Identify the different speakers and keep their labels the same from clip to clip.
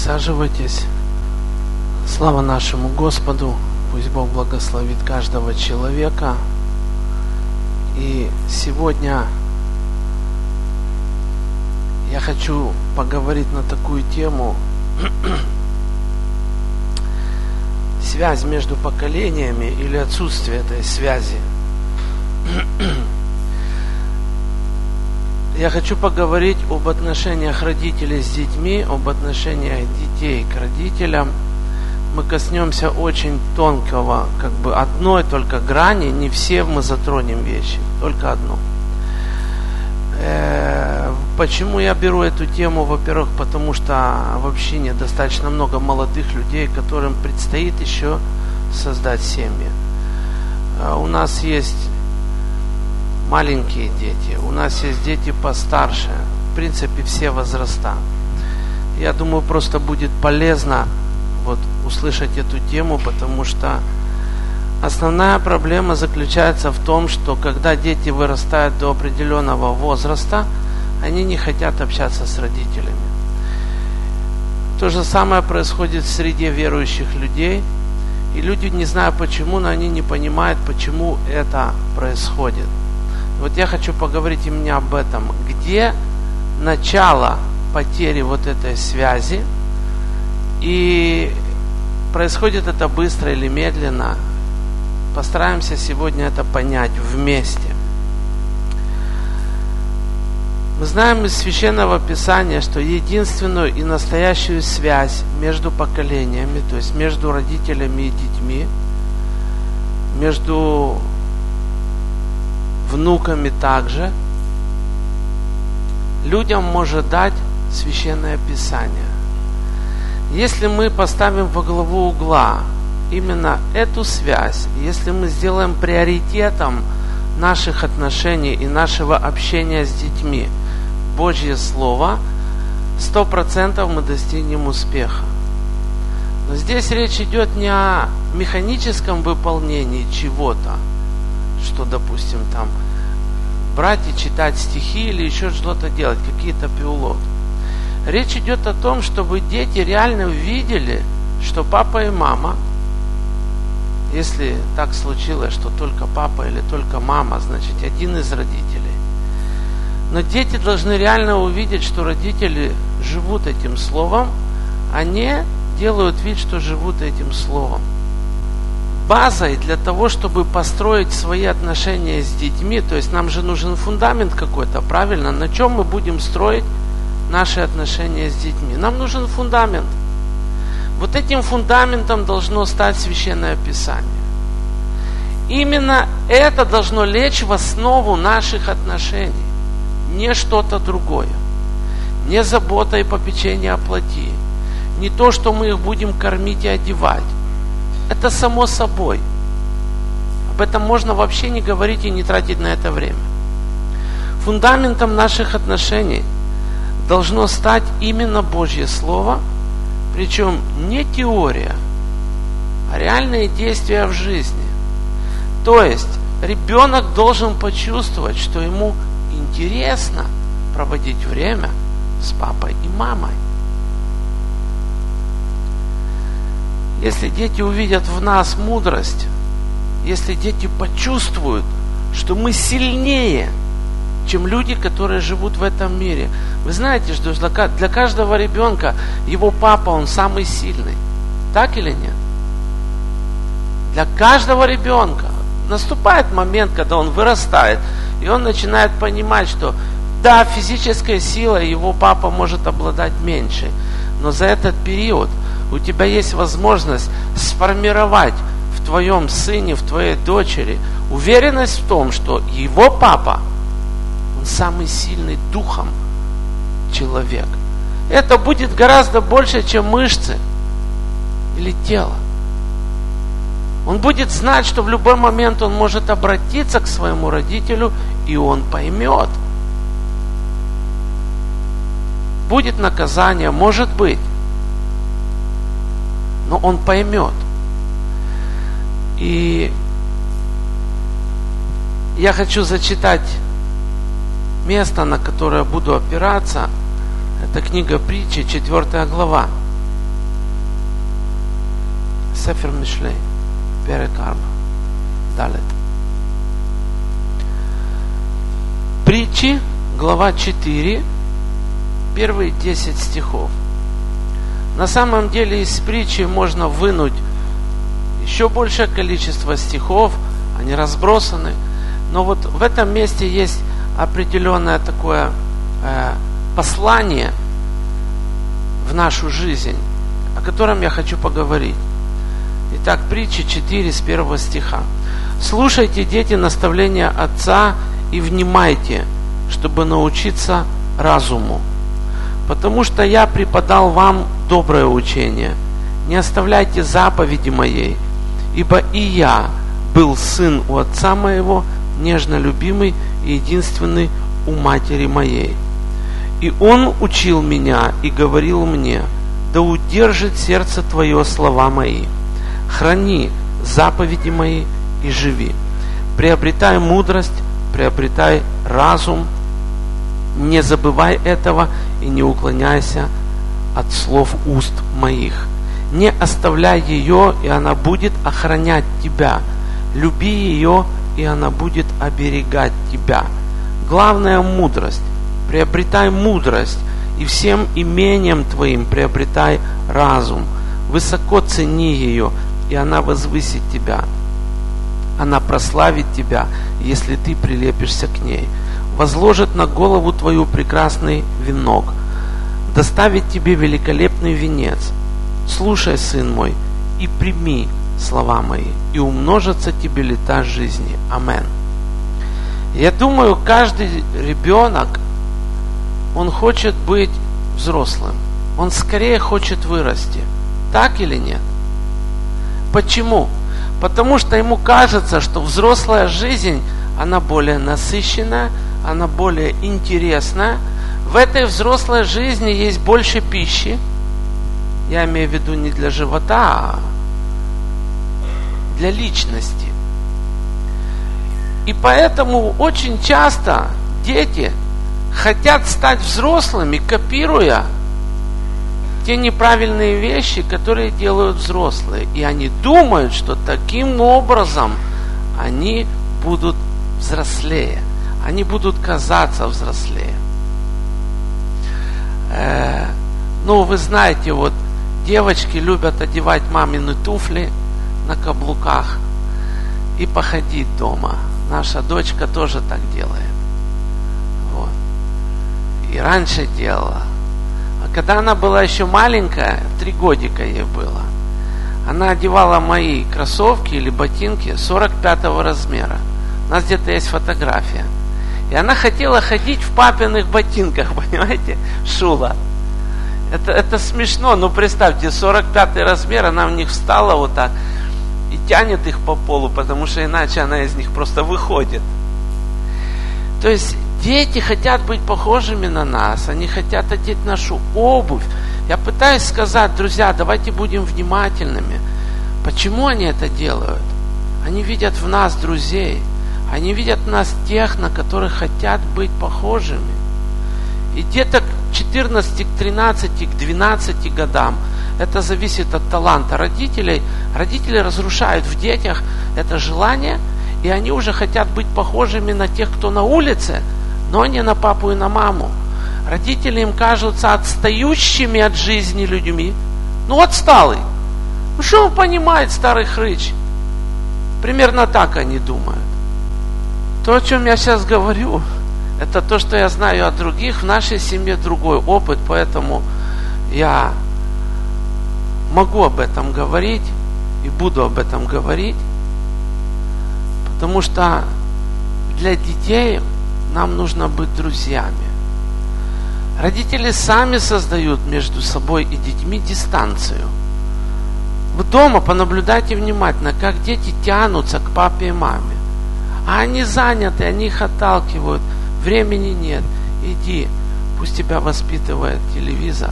Speaker 1: Присаживайтесь. Слава нашему Господу. Пусть Бог благословит каждого человека. И сегодня я хочу поговорить на такую тему. Связь между поколениями или отсутствие этой связи. Я хочу поговорить об отношениях родителей с детьми, об отношениях детей к родителям. Мы коснемся очень тонкого, одной только грани, не все мы затронем вещи, только одну. Почему я беру эту тему? Во-первых, потому что в общине достаточно много молодых людей, которым предстоит еще создать семьи. У нас есть маленькие дети, у нас есть дети постарше, в принципе все возраста. Я думаю, просто будет полезно услышать эту тему, потому что основная проблема заключается в том, что когда дети вырастают до определенного возраста, они не хотят общаться с родителями. То же самое происходит в среде верующих людей, и люди, не знаю почему, но они не понимают, почему это происходит. Я хочу поговорить именно об этом. Где начало потери этой связи? И происходит это быстро или медленно? Постараемся сегодня это понять вместе. Мы знаем из Священного Писания, что единственную и настоящую связь между поколениями, то есть между родителями и детьми, между внуками также, людям может дать Священное Писание. Если мы поставим во главу угла именно эту связь, если мы сделаем приоритетом наших отношений и нашего общения с детьми Божье Слово, 100% мы достигнем успеха. Но здесь речь идет не о механическом выполнении чего-то, что, допустим, брать и читать стихи или еще что-то делать, какие-то пиулот. Речь идет о том, чтобы дети реально видели, что папа и мама, если так случилось, что только папа или только мама, значит, один из родителей. Но дети должны реально увидеть, что родители живут этим словом, а не делают вид, что живут этим словом. Базой для того, чтобы построить свои отношения с детьми, то есть нам же нужен фундамент какой-то, правильно? На чем мы будем строить наши отношения с детьми? Нам нужен фундамент. Этим фундаментом должно стать Священное Писание. Именно это должно лечь в основу наших отношений, не что-то другое. Не забота и попечение о плоти, не то, что мы их будем кормить и одевать. Это само собой. Об этом можно вообще не говорить и не тратить на это время. Фундаментом наших отношений должно стать именно Божье Слово, причем не теория, а реальные действия в жизни. То есть ребенок должен почувствовать, что ему интересно проводить время с папой и мамой. Если дети увидят в нас мудрость, если дети почувствуют, что мы сильнее, чем люди, которые живут в этом мире. Вы знаете, что для каждого ребенка его папа, он самый сильный. Так или нет? Для каждого ребенка наступает момент, когда он вырастает, и он начинает понимать, что да, физической силой его папа может обладать меньше, но за этот период у тебя есть возможность сформировать в твоем сыне, в твоей дочери уверенность в том, что его папа, он самый сильный духом человек. Это будет гораздо больше, чем мышцы или тело. Он будет знать, что в любой момент он может обратиться к своему родителю, и он поймет. Будет наказание, может быть, но он поймет. И я хочу зачитать место, на которое буду опираться. Это книга Притчи, 4 глава. Сефер Мишлей, перек 4, далее. Притчи, глава 4, первые 10 стихов. На самом деле из притчи можно вынуть еще большее количество стихов, они разбросаны, но вот в этом месте есть определенное такое послание в нашу жизнь, о котором я хочу поговорить. Итак, притчи 4 с 1 стиха. «Слушайте, дети, наставления отца и внимайте, чтобы научиться разуму. Потому что я преподал вам доброе учение. Не оставляйте заповеди моей, ибо и я был сын у отца моего, нежно любимый и единственный у матери моей. И он учил меня и говорил мне: да удержит сердце твое слова мои. Храни заповеди мои и живи. Приобретай мудрость, приобретай разум. Не забывай этого и не уклоняйся от слов уст моих. Не оставляй ее, и она будет охранять тебя. Люби ее, и она будет оберегать тебя. Главная мудрость. Приобретай мудрость, и всем имением твоим приобретай разум. Высоко цени ее, и она возвысит тебя. Она прославит тебя, если ты прилепишься к ней. Возложит на голову твою прекрасный венок, доставит тебе великолепный венец. Слушай, сын мой, и прими слова мои, и умножатся тебе лета жизни. Амен. Я думаю, каждый ребенок, он хочет быть взрослым. Он скорее хочет вырасти. Так или нет? Почему? Потому что ему кажется, что взрослая жизнь, она более насыщенная, она более интересная. В этой взрослой жизни есть больше пищи. Я имею в виду не для живота, а для личности. И поэтому очень часто дети хотят стать взрослыми, копируя те неправильные вещи, которые делают взрослые. И они думают, что таким образом они будут взрослее. Они будут казаться взрослее. Вы знаете, вот девочки любят одевать мамины туфли на каблуках и походить дома. Наша дочка тоже так делает. Вот. И раньше делала. А когда она была еще маленькая, 3 годика ей было, она одевала мои кроссовки или ботинки 45-го размера. У нас где-то есть фотография. И она хотела ходить в папиных ботинках, понимаете, Шула. Это смешно, но представьте, 45-й размер, она в них встала вот так и тянет их по полу, потому что иначе она из них просто выходит. То есть дети хотят быть похожими на нас, они хотят одеть нашу обувь. Я пытаюсь сказать, друзья, давайте будем внимательными. Почему они это делают? Они видят в нас друзей. Они видят в нас тех, на которых хотят быть похожими. И где-то к 14, к 13, к 12 годам это зависит от таланта родителей. Родители разрушают в детях это желание, и они уже хотят быть похожими на тех, кто на улице, но не на папу и на маму. Родители им кажутся отстающими от жизни людьми. Отсталый. Что он понимает, старый хрыч? Примерно так они думают. То, о чем я сейчас говорю, это то, что я знаю от других. В нашей семье другой опыт, поэтому я могу об этом говорить и буду об этом говорить, потому что для детей нам нужно быть друзьями. Родители сами создают между собой и детьми дистанцию. Вы дома понаблюдайте внимательно, как дети тянутся к папе и маме. А они заняты, они их отталкивают. Времени нет. Иди, пусть тебя воспитывает телевизор.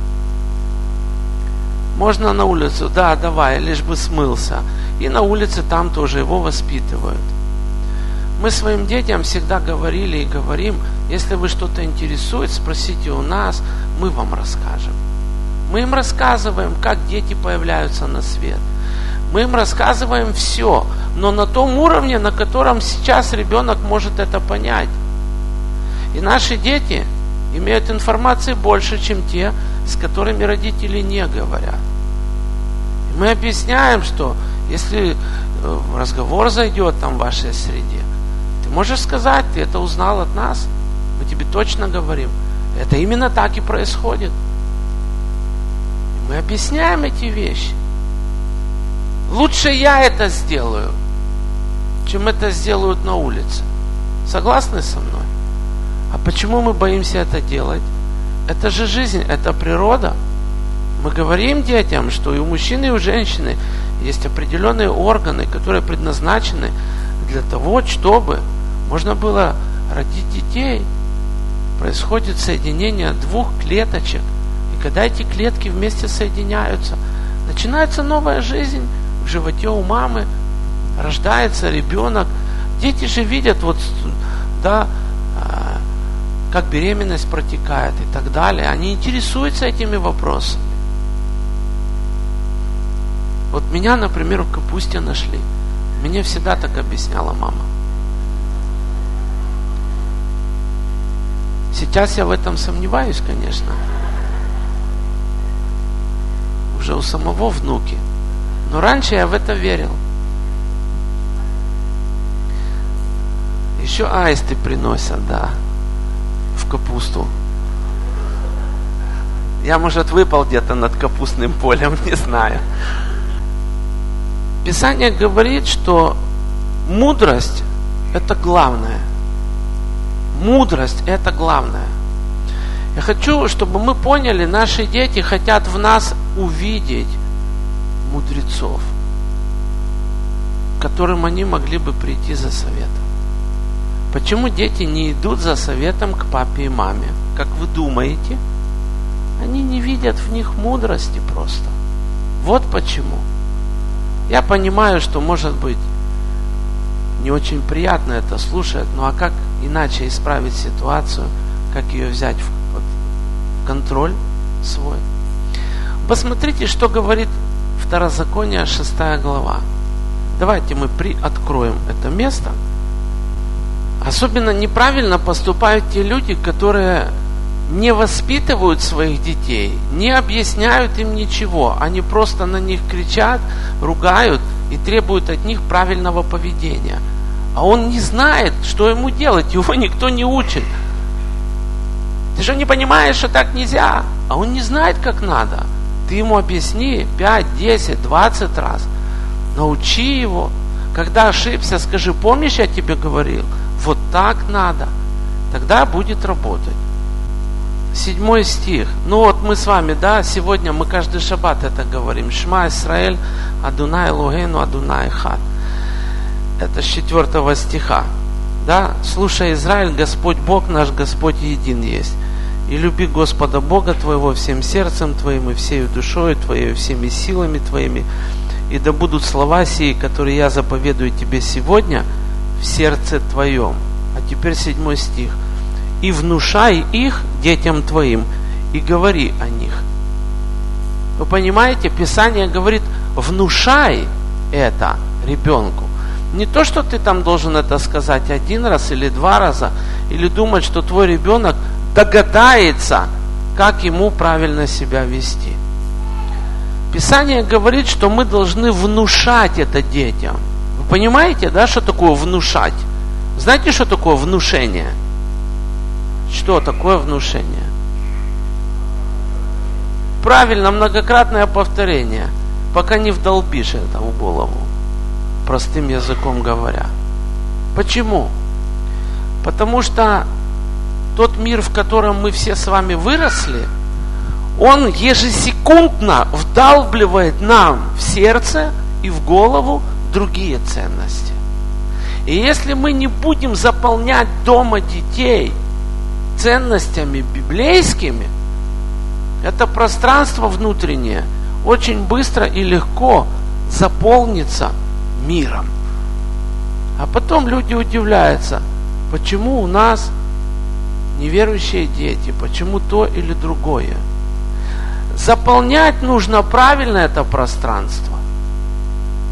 Speaker 1: Можно на улицу? Да, давай, лишь бы смылся. И на улице там тоже его воспитывают. Мы своим детям всегда говорили и говорим, если вы что-то интересует, спросите у нас, мы вам расскажем. Мы им рассказываем, как дети появляются на свет. Мы им рассказываем все, но на том уровне, на котором сейчас ребенок может это понять. И наши дети имеют информации больше, чем те, с которыми родители не говорят. И мы объясняем, что если разговор зайдет там в вашей среде, ты можешь сказать, ты это узнал от нас, мы тебе точно говорим. Это именно так и происходит. И мы объясняем эти вещи. Лучше я это сделаю, чем это сделают на улице. Согласны со мной? А почему мы боимся это делать? Это же жизнь, это природа. Мы говорим детям, что и у мужчины, и у женщины есть определенные органы, которые предназначены для того, чтобы можно было родить детей. Происходит соединение двух клеточек. И когда эти клетки вместе соединяются, начинается новая жизнь в животе у мамы, рождается ребенок. Дети же видят, как беременность протекает и так далее. Они интересуются этими вопросами. Вот меня, например, в капусте нашли. Мне всегда так объясняла мама. Сейчас я в этом сомневаюсь, конечно. Уже у самого внуки. Но раньше я в это верил. Еще аисты приносят, да, в капусту. Я, может, выпал где-то над капустным полем, не знаю. Писание говорит, что мудрость – это главное. Мудрость – это главное. Я хочу, чтобы мы поняли, наши дети хотят в нас увидеть мудрецов, к которым они могли бы прийти за советом. Почему дети не идут за советом к папе и маме? Как вы думаете? Они не видят в них мудрости просто. Вот почему. Я понимаю, что, может быть, не очень приятно это слушать, ну а как иначе исправить ситуацию, как ее взять в контроль свой? Посмотрите, что говорит Второзаконие, 6 глава. Давайте мы приоткроем это место. Особенно неправильно поступают те люди, которые не воспитывают своих детей, не объясняют им ничего. Они просто на них кричат, ругают и требуют от них правильного поведения. А он не знает, что ему делать, его никто не учит. Ты же не понимаешь, что так нельзя. А он не знает, как надо. Ты ему объясни 5, 10, 20 раз. Научи его. Когда ошибся, скажи: помнишь, я тебе говорил? Вот так надо. Тогда будет работать. 7 стих. Ну вот мы с вами, сегодня мы каждый шаббат это говорим. Шма Исраэль, Адунай Элогейну, Адунай Эхад. Это с 4 стиха. Слушай, Израиль, Господь Бог наш, Господь един есть. И люби Господа Бога твоего всем сердцем твоим, и всею душою твоей, и всеми силами твоими. И да будут слова сии, которые я заповедую тебе сегодня, в сердце твоем. А теперь 7 стих. И внушай их детям твоим, и говори о них. Вы понимаете, Писание говорит: внушай это ребенку. Не то, что ты там должен это сказать 1 раз или 2 раза, или думать, что твой ребенок догадается, как ему правильно себя вести. Писание говорит, что мы должны внушать это детям. Вы понимаете, что такое внушать? Знаете, что такое внушение? Что такое внушение? Правильно, многократное повторение, пока не вдолбишь это в голову, простым языком говоря. Почему? Потому что тот мир, в котором мы все с вами выросли, он ежесекундно вдалбливает нам в сердце и в голову другие ценности. И если мы не будем заполнять дома детей ценностями библейскими, это пространство внутреннее очень быстро и легко заполнится миром. А потом люди удивляются, почему у нас неверующие дети, почему то или другое. Заполнять нужно правильно это пространство.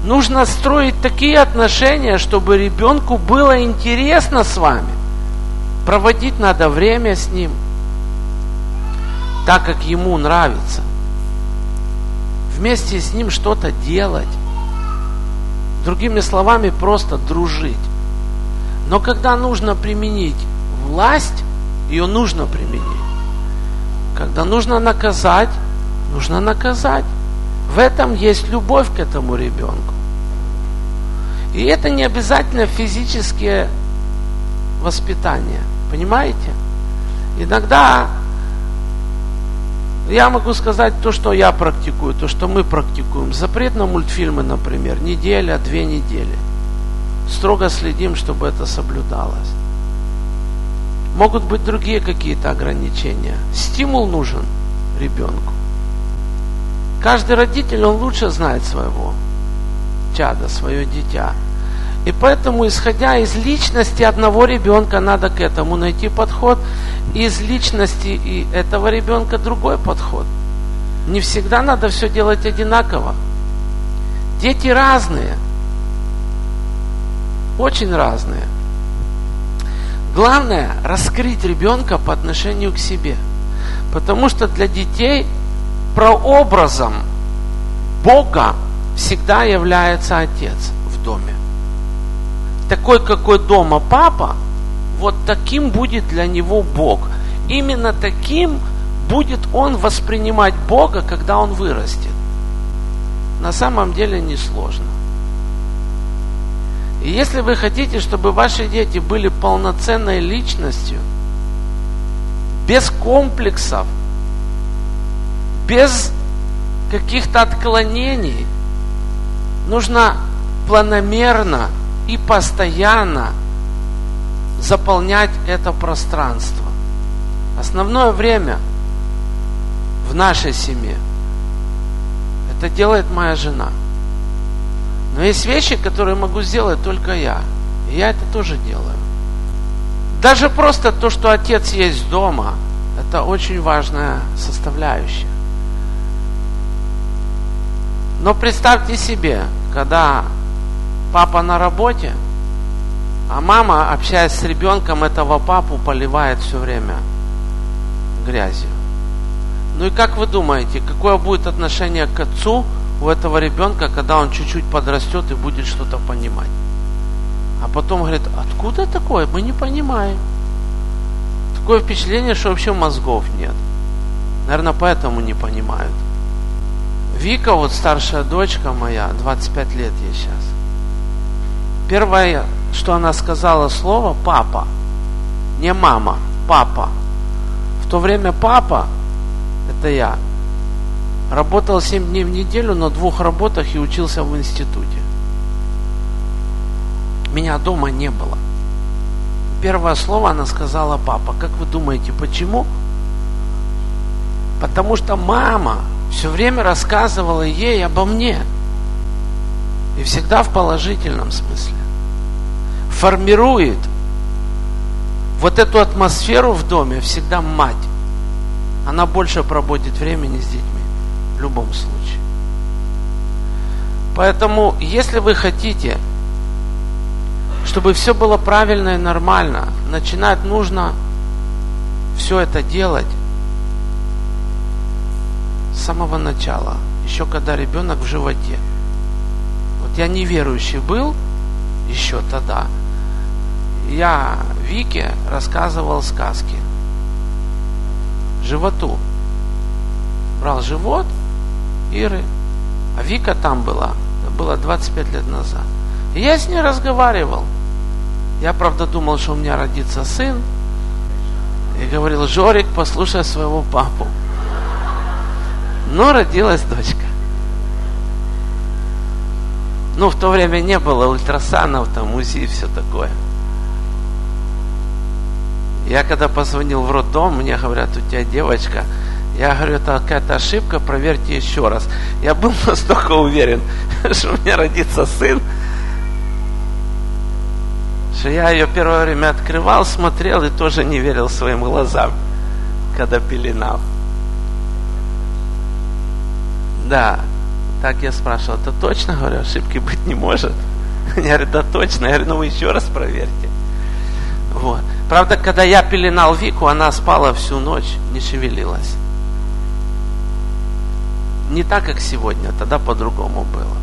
Speaker 1: Нужно строить такие отношения, чтобы ребенку было интересно с вами. Проводить надо время с ним, так как ему нравится. Вместе с ним что-то делать. Другими словами, просто дружить. Но когда нужно применить власть, ее нужно применить. Когда нужно наказать, нужно наказать. В этом есть любовь к этому ребенку. И это не обязательно физическое воспитание. Понимаете? Иногда я могу сказать то, что я практикую, то, что мы практикуем. Запрет на мультфильмы, например, неделя, 2 недели. Строго следим, чтобы это соблюдалось. Могут быть другие какие-то ограничения. Стимул нужен ребенку. Каждый родитель, он лучше знает своего чада, свое дитя. И поэтому, исходя из личности одного ребенка, надо к этому найти подход. Из личности и этого ребенка другой подход. Не всегда надо все делать одинаково. Дети разные. Очень разные. Главное раскрыть ребенка по отношению к себе. Потому что для детей прообразом Бога всегда является отец в доме. Такой, какой дома папа, вот таким будет для него Бог. Именно таким будет он воспринимать Бога, когда он вырастет. На самом деле несложно. И если вы хотите, чтобы ваши дети были полноценной личностью, без комплексов, без каких-то отклонений, нужно планомерно и постоянно заполнять это пространство. Основное время в нашей семье это делает моя жена. Но есть вещи, которые могу сделать только я. И я это тоже делаю. Даже просто то, что отец есть дома, это очень важная составляющая. Но представьте себе, когда папа на работе, а мама, общаясь с ребенком, этого папу поливает все время грязью. Ну и как вы думаете, какое будет отношение к отцу у этого ребенка, когда он чуть-чуть подрастет и будет что-то понимать? А потом говорит, откуда такое? Мы не понимаем. Такое впечатление, что вообще мозгов нет. Наверное, поэтому не понимают. Вика, вот старшая дочка моя, 25 лет ей сейчас. Первое, что она сказала слово папа. Не мама, папа. В то время папа, это я, работал 7 дней в неделю на 2 работах и учился в институте. Меня дома не было. Первое слово она сказала папа. Как вы думаете, почему? Потому что мама все время рассказывала ей обо мне. И всегда в положительном смысле. Формирует вот эту атмосферу в доме всегда мать. Она больше проводит времени с детьми. В любом случае. Поэтому, если вы хотите, чтобы все было правильно и нормально, начинать нужно все это делать с самого начала, еще когда ребенок в животе. Вот я неверующий был еще тогда. Я Вике рассказывал сказки. Животу. Брал живот Иры, а Вика там была. Это было 25 лет назад. И я с ней разговаривал. Я, правда, думал, что у меня родится сын. И говорил, Жорик, послушай своего папу. Но родилась дочка. Ну, в то время не было ультрасанов, там, УЗИ и все такое. Я когда позвонил в роддом, мне говорят, у тебя девочка. Я говорю, это какая-то ошибка, проверьте еще раз. Я был настолько уверен, что у меня родится сын, что я ее первое время открывал, смотрел и тоже не верил своим глазам, когда пеленал. Да, Так я спрашивал, это точно? Говорю, ошибки быть не может. Я говорю, да точно. Я говорю, ну вы еще раз проверьте. Вот. Правда, когда я пеленал Вику, она спала всю ночь, не шевелилась. Не так, как сегодня, тогда по-другому было.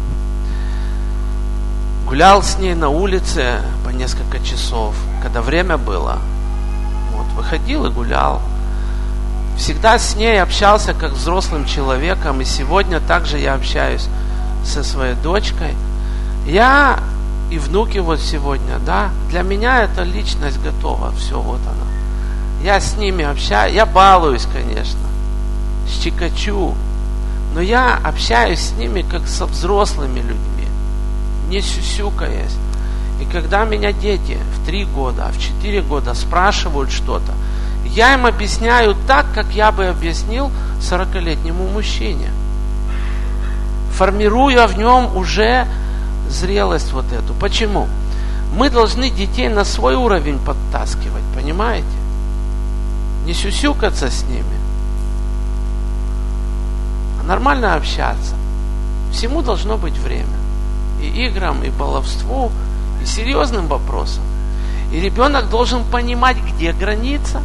Speaker 1: Гулял с ней на улице по несколько часов, когда время было. Вот, выходил и гулял. Всегда с ней общался как взрослым человеком, и сегодня также я общаюсь со своей дочкой. Я и внуки вот сегодня, да, для меня эта личность готова, все, вот она. Я с ними общаюсь, я балуюсь, конечно, щекочу, но я общаюсь с ними как со взрослыми людьми, не сюсюкаясь. И когда меня дети в 3 года, в 4 года спрашивают что-то, я им объясняю так, как я бы объяснил 40-летнему мужчине, формируя в нем уже зрелость вот эту. Почему? Мы должны детей на свой уровень подтаскивать, понимаете? Не сюсюкаться с ними, а нормально общаться. Всему должно быть время. И играм, и баловству, и серьезным вопросам. И ребенок должен понимать, где граница,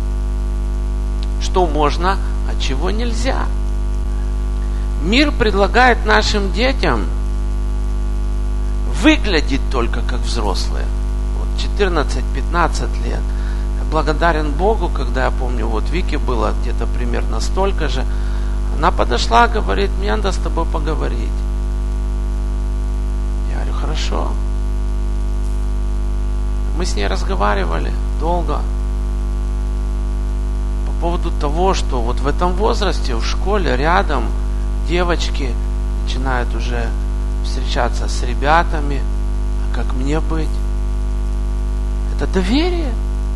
Speaker 1: что можно, а чего нельзя. Мир предлагает нашим детям выглядеть только как взрослые. Вот 14-15 лет. Я благодарен Богу, когда я помню, вот Вике было где-то примерно столько же. Она подошла, говорит, мне надо с тобой поговорить. Я говорю, хорошо. Мы с ней разговаривали долго по поводу того, что вот в этом возрасте в школе рядом девочки начинают уже встречаться с ребятами. А как мне быть? Это доверие.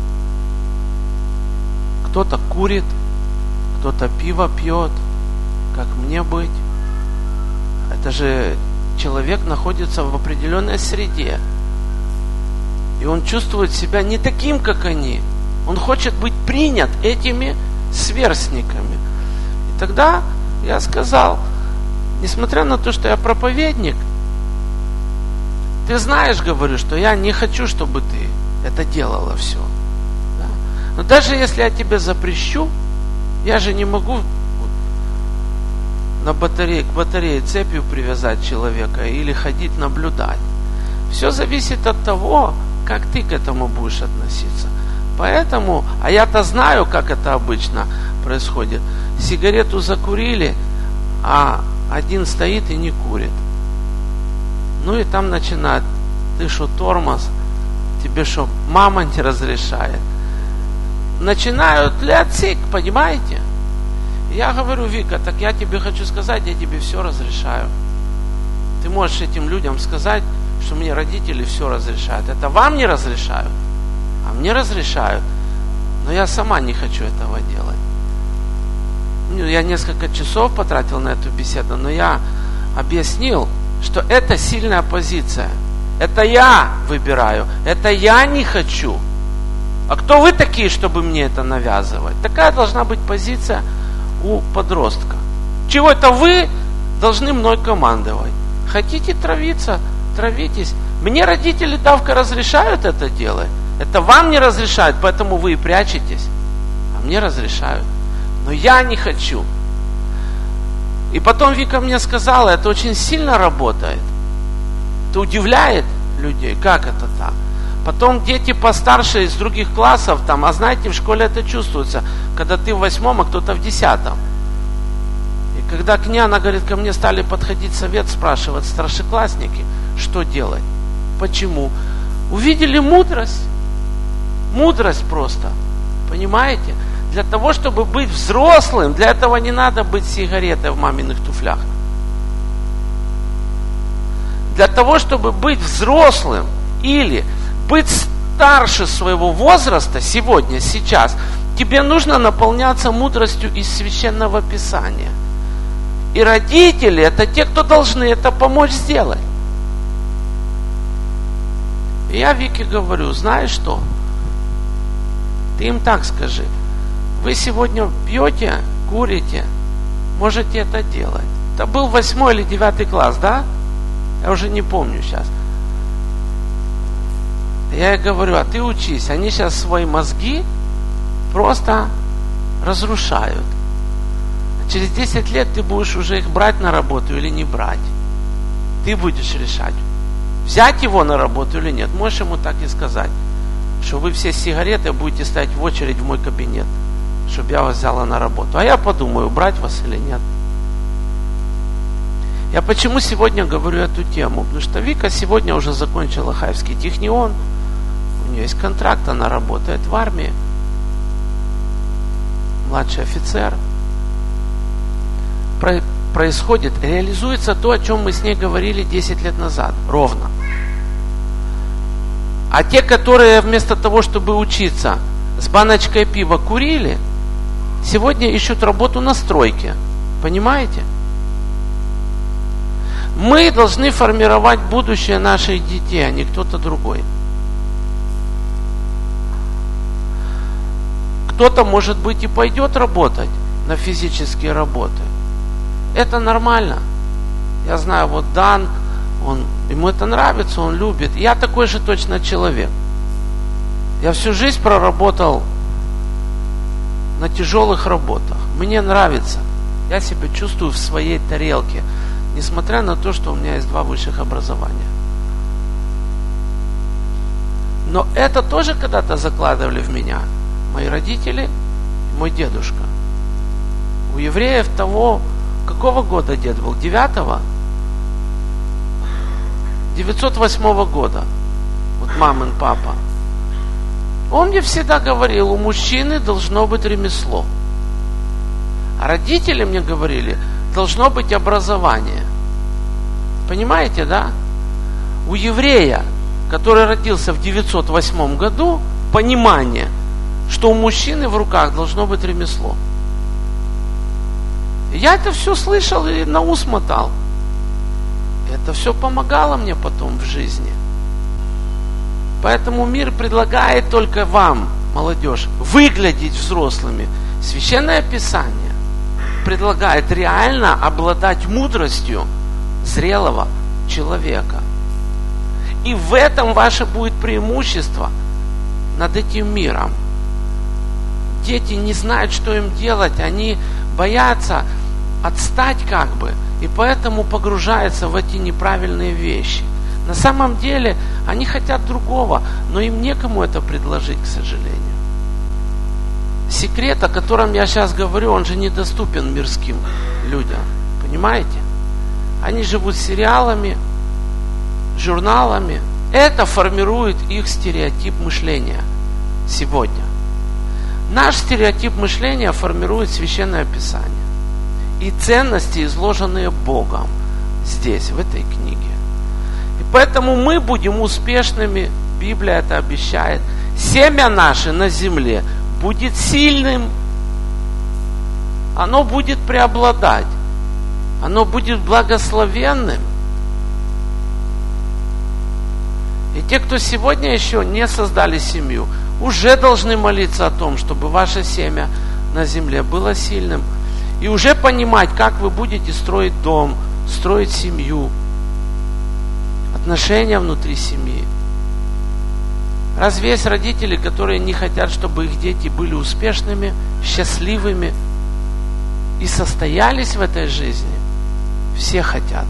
Speaker 1: Кто-то курит, кто-то пиво пьет. Как мне быть? Это же человек находится в определенной среде. И он чувствует себя не таким, как они. Он хочет быть принят этими сверстниками. И тогда я сказал, несмотря на то, что я проповедник, ты знаешь, говорю, что я не хочу, чтобы ты это делала все. Да? Но даже если я тебе запрещу, я же не могу к батарее цепью привязать человека или ходить наблюдать. Все зависит от того, как ты к этому будешь относиться. Поэтому, а я-то знаю, как это обычно происходит. Сигарету закурили, а один стоит и не курит. Ну и там начинает, ты что, тормоз? Тебе что, мама не разрешает? Начинают ляцик, понимаете? Я говорю, Вика, так я тебе хочу сказать, я тебе все разрешаю. Ты можешь этим людям сказать, что мне родители все разрешают. Это вам не разрешают, а мне разрешают. Но я сама не хочу этого делать. Я несколько часов потратил на эту беседу, но я объяснил, что это сильная позиция. Это я выбираю, это я не хочу. А кто вы такие, чтобы мне это навязывать? Такая должна быть позиция у подростка. Чего это вы должны мной командовать? Хотите травиться? Травитесь. Мне родители давка разрешают это делать. Это вам не разрешают, поэтому вы и прячетесь. А мне разрешают. Но я не хочу. И потом Вика мне сказала, это очень сильно работает. Это удивляет людей. Как это так? Потом дети постарше из других классов, там, а знаете, в школе это чувствуется, когда ты в 8, а кто-то в 10. И когда к ней, она говорит, ко мне стали подходить совет, спрашивать старшеклассники, что делать, почему. Увидели мудрость. Мудрость просто. Понимаете? Для того, чтобы быть взрослым, для этого не надо быть сигаретой в маминых туфлях. Для того, чтобы быть взрослым или быть старше своего возраста сегодня, сейчас, тебе нужно наполняться мудростью из Священного Писания. И родители – это те, кто должны это помочь сделать. И я Вике говорю, знаешь что? Ты им так скажи. Вы сегодня пьете, курите, можете это делать. Это был 8 или 9 класс, да? Я уже не помню сейчас. Я ей говорю, а ты учись. Они сейчас свои мозги просто разрушают. Через 10 лет ты будешь уже их брать на работу или не брать. Ты будешь решать, взять его на работу или нет. Можешь ему так и сказать, что вы все с сигаретой будете стоять в очередь в мой кабинет, чтобы я вас взяла на работу. А я подумаю, брать вас или нет. Я почему сегодня говорю эту тему? Потому что Вика сегодня уже закончила Хаевский технион. У нее есть контракт, она работает в армии. Младший офицер. Происходит, реализуется то, о чем мы с ней говорили 10 лет назад. Ровно. А те, которые вместо того, чтобы учиться, с баночкой пива курили, сегодня ищут работу на стройке. Понимаете? Мы должны формировать будущее наших детей, а не кто-то другой. Кто-то, может быть, и пойдет работать на физические работы. Это нормально. Я знаю, вот Дан, ему это нравится, он любит. Я такой же точно человек. Я всю жизнь проработал на тяжелых работах. Мне нравится. Я себя чувствую в своей тарелке, несмотря на то, что у меня есть 2 высших образования. Но это тоже когда-то закладывали в меня мои родители и мой дедушка. У евреев того, какого года дед был? 9-го? 908 года. Вот мамин папа. Он мне всегда говорил, у мужчины должно быть ремесло. А родители мне говорили, должно быть образование. Понимаете, да? У еврея, который родился в 908 году, понимание, что у мужчины в руках должно быть ремесло. Я это все слышал и на ус мотал. Это все помогало мне потом в жизни. Поэтому мир предлагает только вам, молодежь, выглядеть взрослыми. Священное Писание предлагает реально обладать мудростью зрелого человека. И в этом ваше будет преимущество над этим миром. Дети не знают, что им делать, они боятся отстать как бы, и поэтому погружаются в эти неправильные вещи. На самом деле они хотят другого, но им некому это предложить, к сожалению. Секрет, о котором я сейчас говорю, он же недоступен мирским людям. Понимаете? Они живут сериалами, журналами. Это формирует их стереотип мышления сегодня. Наш стереотип мышления формирует Священное Писание. И ценности, изложенные Богом здесь, в этой книге. И поэтому мы будем успешными, Библия это обещает. Семя наше на земле будет сильным. Оно будет преобладать. Оно будет благословенным. И те, кто сегодня еще не создали семью, уже должны молиться о том, чтобы ваше семя на земле было сильным. И уже понимать, как вы будете строить дом, строить семью, отношения внутри семьи. Разве есть родители, которые не хотят, чтобы их дети были успешными, счастливыми и состоялись в этой жизни? Все хотят.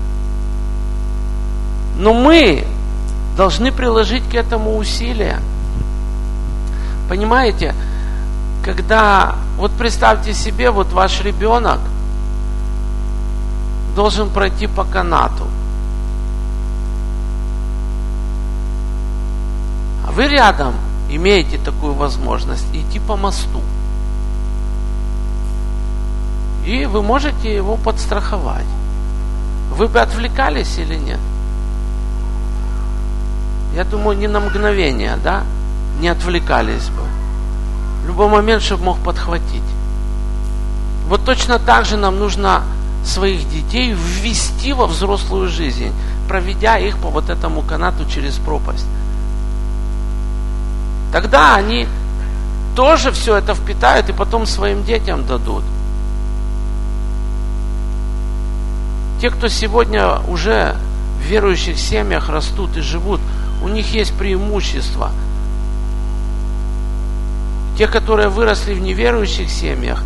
Speaker 1: Но мы должны приложить к этому усилия. Понимаете, когда, вот представьте себе, вот ваш ребенок должен пройти по канату. А вы рядом имеете такую возможность идти по мосту. И вы можете его подстраховать. Вы бы отвлекались или нет? Я думаю, ни на мгновение, да? Не отвлекались бы. В любой момент, чтобы мог подхватить. Вот точно так же нам нужно своих детей ввести во взрослую жизнь, проведя их по вот этому канату через пропасть. Тогда они тоже все это впитают и потом своим детям дадут. те, кто сегодня уже в верующих семьях растут и живут, у них есть преимущество. Те, которые выросли в неверующих семьях,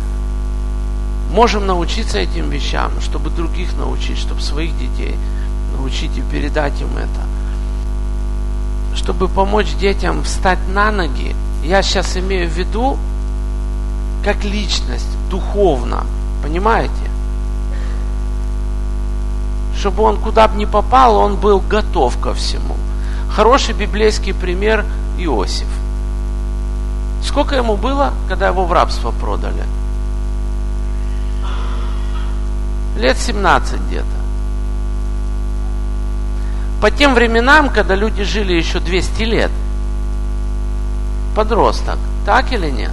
Speaker 1: можем научиться этим вещам, чтобы других научить, чтобы своих детей научить и передать им это. Чтобы помочь детям встать на ноги, я сейчас имею в виду, как личность, духовно. Понимаете? Чтобы он куда бы ни попал, он был готов ко всему. Хороший библейский пример Иосиф. Сколько ему было, когда его в рабство продали? Лет 17 где-то. По тем временам, когда люди жили еще 200 лет, подросток, так или нет?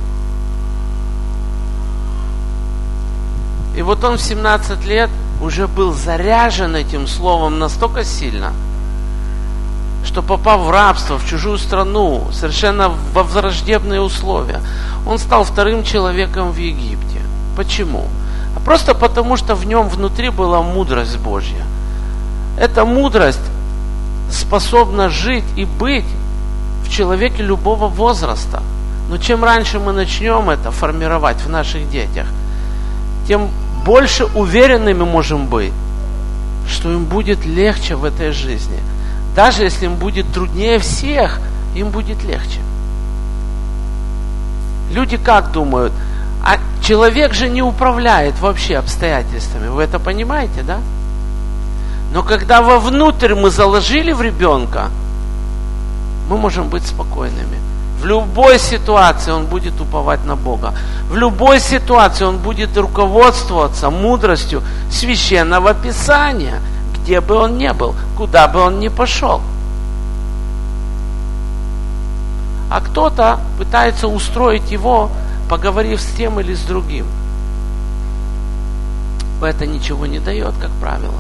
Speaker 1: И вот он в 17 лет уже был заряжен этим словом настолько сильно, что, попав в рабство, в чужую страну, совершенно во враждебные условия, он стал вторым человеком в Египте. Почему? А просто потому, что в нем внутри была мудрость Божья. Эта мудрость способна жить и быть в человеке любого возраста. Но чем раньше мы начнем это формировать в наших детях, тем больше уверенными можем быть, что им будет легче в этой жизни. Даже если им будет труднее всех, им будет легче. Люди как думают? А человек же не управляет вообще обстоятельствами. Вы это понимаете, да? Но когда вовнутрь мы заложили в ребенка, мы можем быть спокойными. В любой ситуации он будет уповать на Бога. В любой ситуации он будет руководствоваться мудростью священного Писания, где бы он ни был, куда бы он ни пошел. А кто-то пытается устроить его, поговорив с тем или с другим. Это ничего не дает, как правило.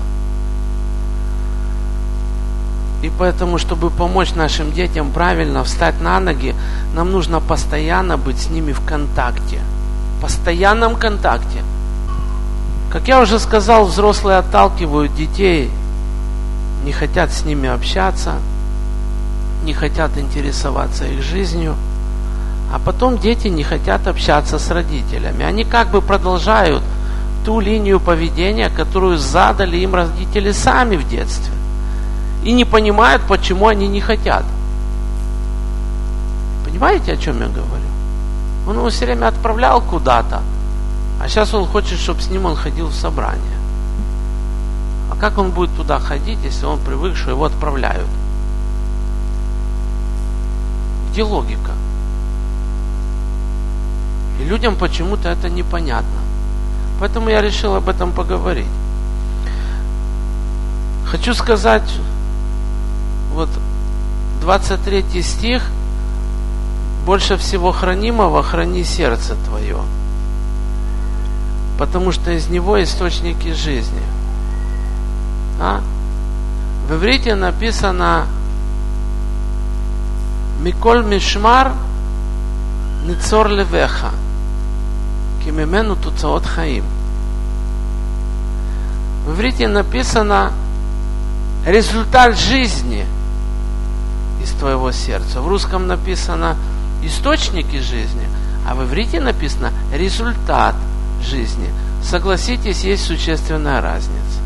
Speaker 1: И поэтому, чтобы помочь нашим детям правильно встать на ноги, нам нужно постоянно быть с ними в контакте. В постоянном контакте. Как я уже сказал, взрослые отталкивают детей, не хотят с ними общаться, не хотят интересоваться их жизнью. А потом дети не хотят общаться с родителями. Они как бы продолжают ту линию поведения, которую задали им родители сами в детстве. И не понимают, почему они не хотят. Понимаете, о чем я говорю? Он его все время отправлял куда-то, а сейчас он хочет, чтобы с ним он ходил в собрание. А как он будет туда ходить, если он привык, что его отправляют? Где логика? И людям почему-то это непонятно. Поэтому я решил об этом поговорить. Хочу сказать, вот 23 стих: больше всего хранимого храни сердце твое, потому что из него источники жизни. В иврите написано Миколь мишмар ницор левеха ки мимену туцаот хаим. В иврите написано результат жизни из твоего сердца. В русском написано источники жизни, а в иврите написано результат жизни. Согласитесь, есть существенная разница.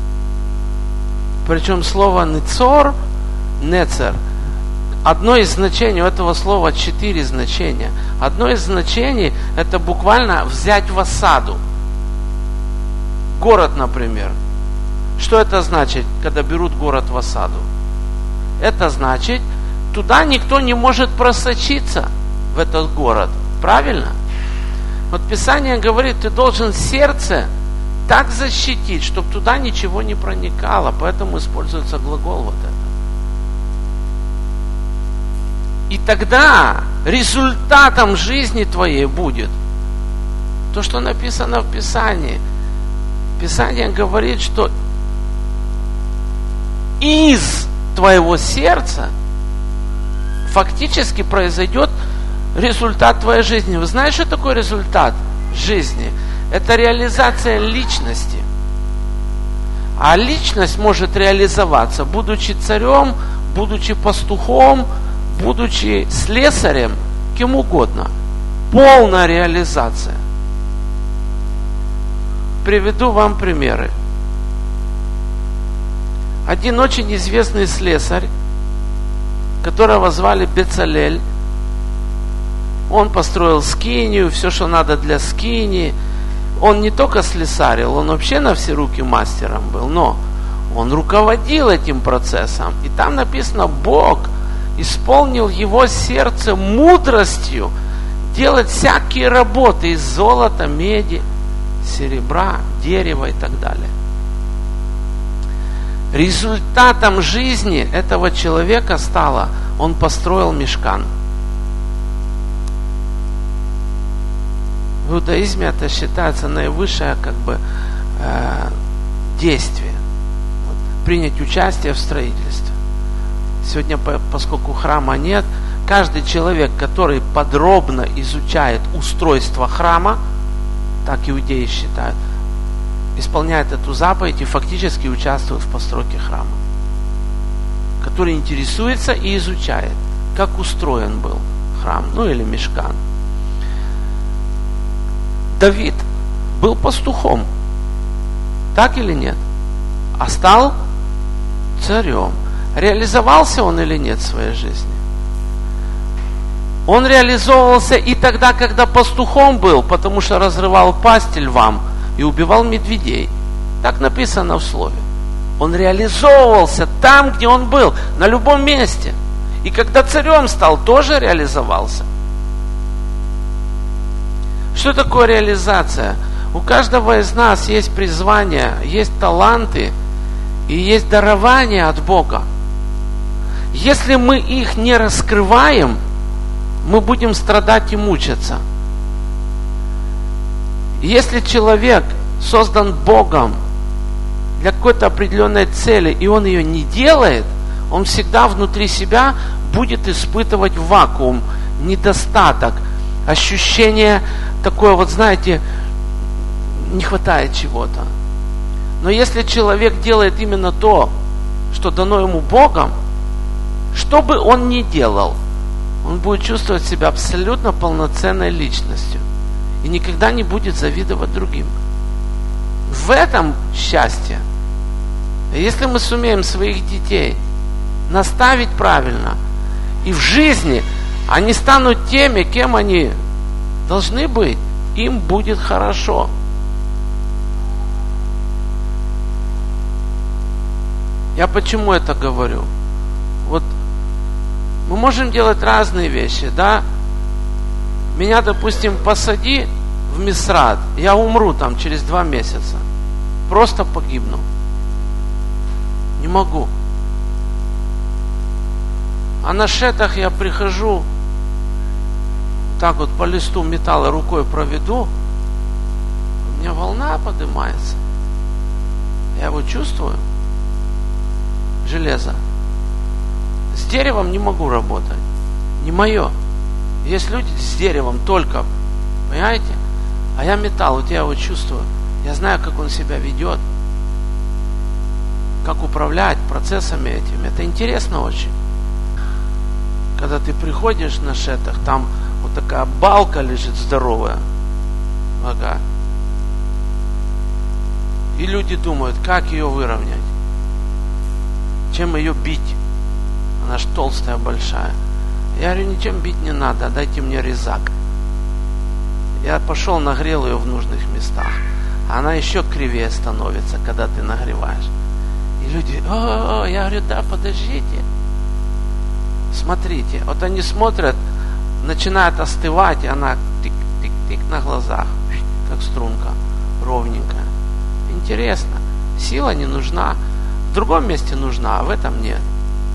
Speaker 1: Причем слово «нецор», «нецер», одно из значений, у этого слова 4 значения. Одно из значений – это буквально взять в осаду. Город, например. Что это значит, когда берут город в осаду? Это значит, туда никто не может просочиться, в этот город. Правильно? Вот Писание говорит, ты должен сердце так защитить, чтобы туда ничего не проникало. Поэтому используется глагол вот это. И тогда результатом жизни твоей будет то, что написано в Писании. Писание говорит, что из твоего сердца фактически произойдет результат твоей жизни. Вы знаете, что такое результат жизни? Это реализация личности. А личность может реализоваться, будучи царем, будучи пастухом, будучи слесарем, кем угодно. Полная реализация. Приведу вам примеры. Один очень известный слесарь, которого звали Бецалель, он построил скинию, все, что надо для скинии. Он не только слесарил, он вообще на все руки мастером был, но он руководил этим процессом. И там написано, Бог исполнил его сердце мудростью делать всякие работы из золота, меди, серебра, дерева и так далее. Результатом жизни этого человека стало, он построил мишкан. В иудаизме это считается наивысшее действие. Принять участие в строительстве. Сегодня, поскольку храма нет, каждый человек, который подробно изучает устройство храма, так иудеи считают, исполняет эту заповедь и фактически участвует в постройке храма. Который интересуется и изучает, как устроен был храм, или мишкан. Давид был пастухом, так или нет? А стал царем. Реализовался он или нет в своей жизни? Он реализовывался и тогда, когда пастухом был, потому что разрывал пасти львам и убивал медведей. Так написано в слове. Он реализовывался там, где он был, на любом месте. И когда царем стал, тоже реализовался. Что такое реализация? У каждого из нас есть призвание, есть таланты и есть дарования от Бога. Если мы их не раскрываем, мы будем страдать и мучиться. Если человек создан Богом для какой-то определенной цели, и он ее не делает, он всегда внутри себя будет испытывать вакуум, недостаток, ощущение такое, не хватает чего-то. Но если человек делает именно то, что дано ему Богом, что бы он ни делал, он будет чувствовать себя абсолютно полноценной личностью и никогда не будет завидовать другим. В этом счастье. Если мы сумеем своих детей наставить правильно, и в жизни они станут теми, кем они должны быть, им будет хорошо. Я почему это говорю? Мы можем делать разные вещи, да? Меня, допустим, посади в Мисрат, я умру там через 2 месяца. Просто погибну. Не могу. А на шетах я прихожу, так по листу металла рукой проведу, у меня волна поднимается. Я его чувствую. Железо. С деревом не могу работать. Не мое. Есть люди с деревом только, понимаете? А я металл, я его чувствую. Я знаю, как он себя ведет. Как управлять процессами этими. Это интересно очень. Когда ты приходишь на шетах, там такая балка лежит здоровая. Ага. И люди думают, как ее выровнять. Чем ее бить. Она ж толстая, большая. Я говорю, ничем бить не надо, дайте мне резак. Я пошел, нагрел ее в нужных местах. Она еще кривее становится, когда ты нагреваешь. И люди, я говорю, да, подождите. Смотрите, они смотрят, начинает остывать, и она тик-тик-тик на глазах, как струнка, ровненькая. Интересно. Сила не нужна. В другом месте нужна, а в этом нет.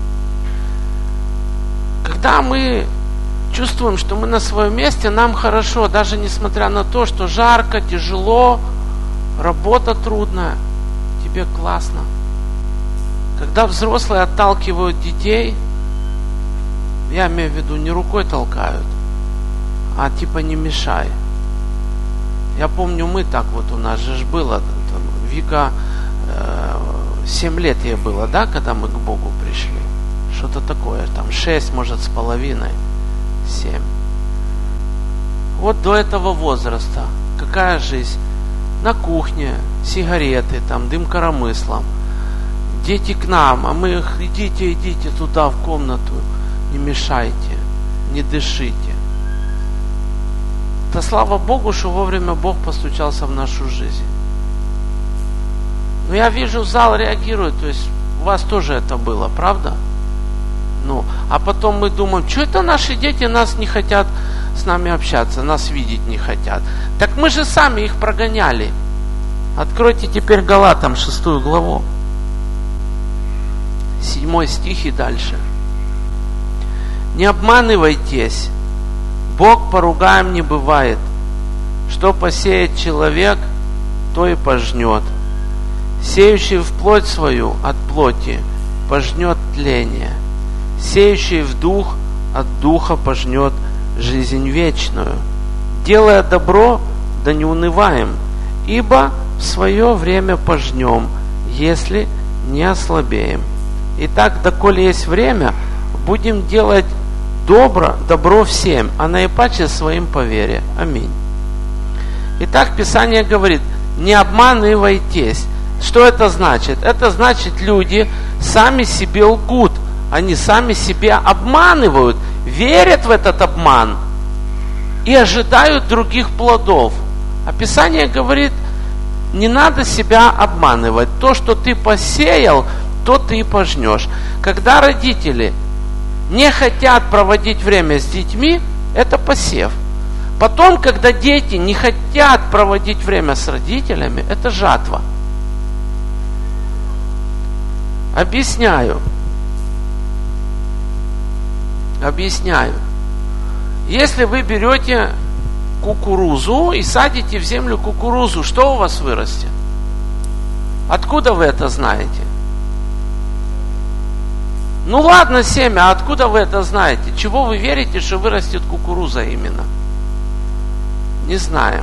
Speaker 1: Когда мы чувствуем, что мы на своем месте, нам хорошо, даже несмотря на то, что жарко, тяжело, работа трудная, тебе классно. Когда взрослые отталкивают детей, я имею в виду, не рукой толкают, а не мешай. Я помню, мы так у нас же было, Вика 7 лет ей было, да, когда мы к Богу пришли? Что-то такое, там 6, может, с половиной, 7. Вот до этого возраста какая жизнь? На кухне, сигареты, там, дым коромыслом. Дети к нам, а мы их, идите туда, в комнату, не мешайте, не дышите. Да слава Богу, что вовремя Бог постучался в нашу жизнь. Но я вижу, зал реагирует, то есть у вас тоже это было, правда? Ну, а потом мы думаем, что это наши дети нас не хотят с нами общаться, нас видеть не хотят. Так мы же сами их прогоняли. Откройте теперь Галатам 6 главу. 7 стих и дальше. Не обманывайтесь, Бог поругаем не бывает. Что посеет человек, то и пожнет. Сеющий в плоть свою от плоти пожнет тление. Сеющий в дух от духа пожнет жизнь вечную. Делая добро, да не унываем, ибо в свое время пожнем, если не ослабеем. Итак, доколе есть время, будем делать добро всем, а наипаче своим по вере. Аминь. Итак, Писание говорит, не обманывайтесь. Что это значит? Это значит, люди сами себе лгут. Они сами себя обманывают, верят в этот обман и ожидают других плодов. А Писание говорит, не надо себя обманывать. То, что ты посеял, то ты и пожнешь. Когда родители не хотят проводить время с детьми, это посев. Потом, когда дети не хотят проводить время с родителями, это жатва. Объясняю. Если вы берете кукурузу и садите в землю кукурузу, что у вас вырастет? Откуда вы это знаете? Ну ладно, семя, а откуда вы это знаете? Чего вы верите, что вырастет кукуруза именно? Не знаем.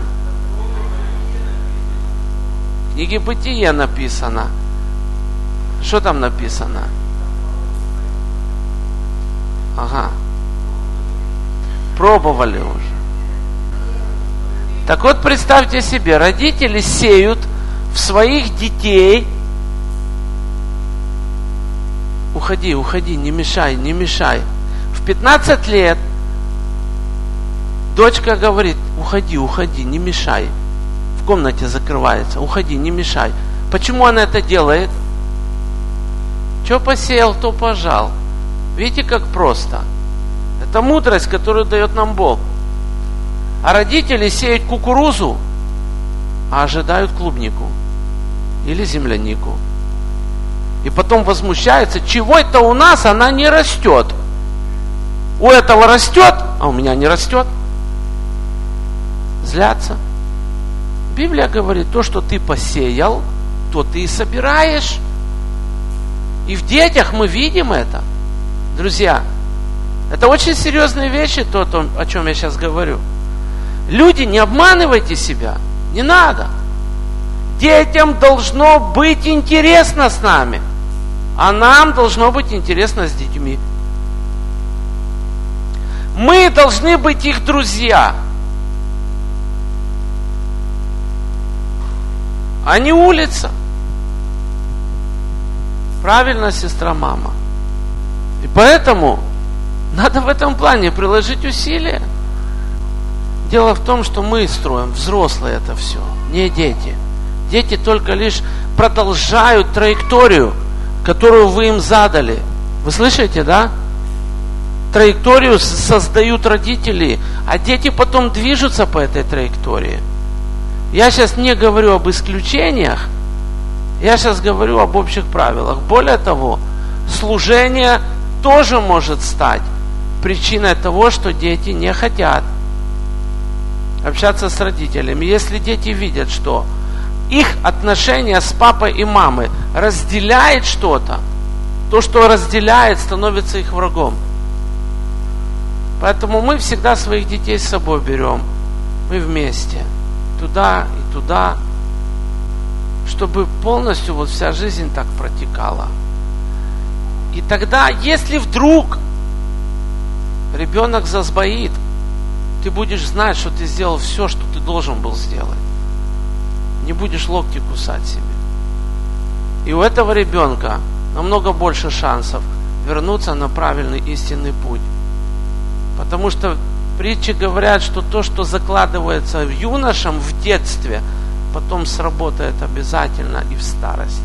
Speaker 1: В книге Бытие написано. Что там написано? Ага. Пробовали уже. Так вот, представьте себе, родители сеют в своих детей. Уходи, не мешай. В 15 лет дочка говорит, уходи, не мешай. В комнате закрывается, уходи, не мешай. Почему она это делает? Что посеял, то пожал. Видите, как просто. Это мудрость, которую дает нам Бог. А родители сеют кукурузу, а ожидают клубнику или землянику. И потом возмущаются, чего это у нас она не растет. У этого растет, а у меня не растет. Злятся. Библия говорит, то, что ты посеял, то ты и собираешь. И в детях мы видим это. Друзья, это очень серьезные вещи, то, о чем я сейчас говорю. Люди, не обманывайте себя. Не надо. Детям должно быть интересно с нами. А нам должно быть интересно с детьми. Мы должны быть их друзья. А не улица. Правильно, сестра, мама. И поэтому надо в этом плане приложить усилия. Дело в том, что мы строим, взрослые это все, не дети. Дети только лишь продолжают траекторию, которую вы им задали. Вы слышите, да? Траекторию создают родители, а дети потом движутся по этой траектории. Я сейчас не говорю об исключениях, я сейчас говорю об общих правилах. Более того, служение тоже может стать причиной того, что дети не хотят общаться с родителями. Если дети видят, что их отношения с папой и мамой разделяет что-то, то, что разделяет, становится их врагом. Поэтому мы всегда своих детей с собой берем. Мы вместе. Туда и туда. чтобы полностью вот вся жизнь так протекала. И тогда, если вдруг ребенок засбоит, ты будешь знать, что ты сделал все, что ты должен был сделать. Не будешь локти кусать себе. И у этого ребенка намного больше шансов вернуться на правильный истинный путь. Потому что притчи говорят, что то, что закладывается в юношам в детстве, потом сработает обязательно и в старости.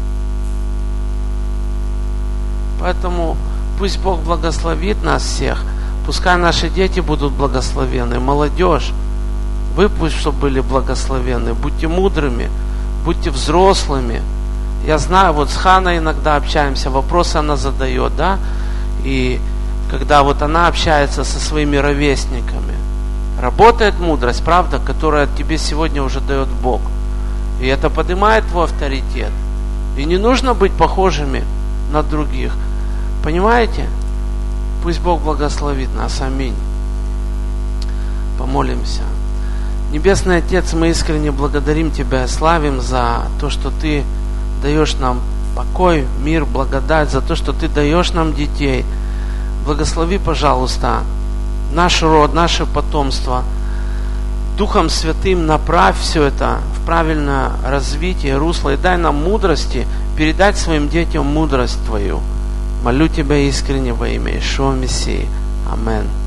Speaker 1: Поэтому пусть Бог благословит нас всех. Пускай наши дети будут благословенны. Молодежь, вы пусть чтобы были благословенны. Будьте мудрыми, будьте взрослыми. Я знаю, вот с Ханой иногда общаемся, вопросы она задает, да? И когда вот она общается со своими ровесниками, работает мудрость, правда, которая тебе сегодня уже дает Бог. И это поднимает твой авторитет. И не нужно быть похожими на других. Понимаете? Пусть Бог благословит нас. Аминь. Помолимся. Небесный Отец, мы искренне благодарим Тебя и славим за то, что Ты даешь нам покой, мир, благодать, за то, что Ты даешь нам детей. Благослови, пожалуйста, наш род, наше потомство. Духом Святым направь все это в правильное развитие, русло, и дай нам мудрости передать своим детям мудрость Твою. Молю Тебя искренне во имя Иешуа Мессии. Аминь.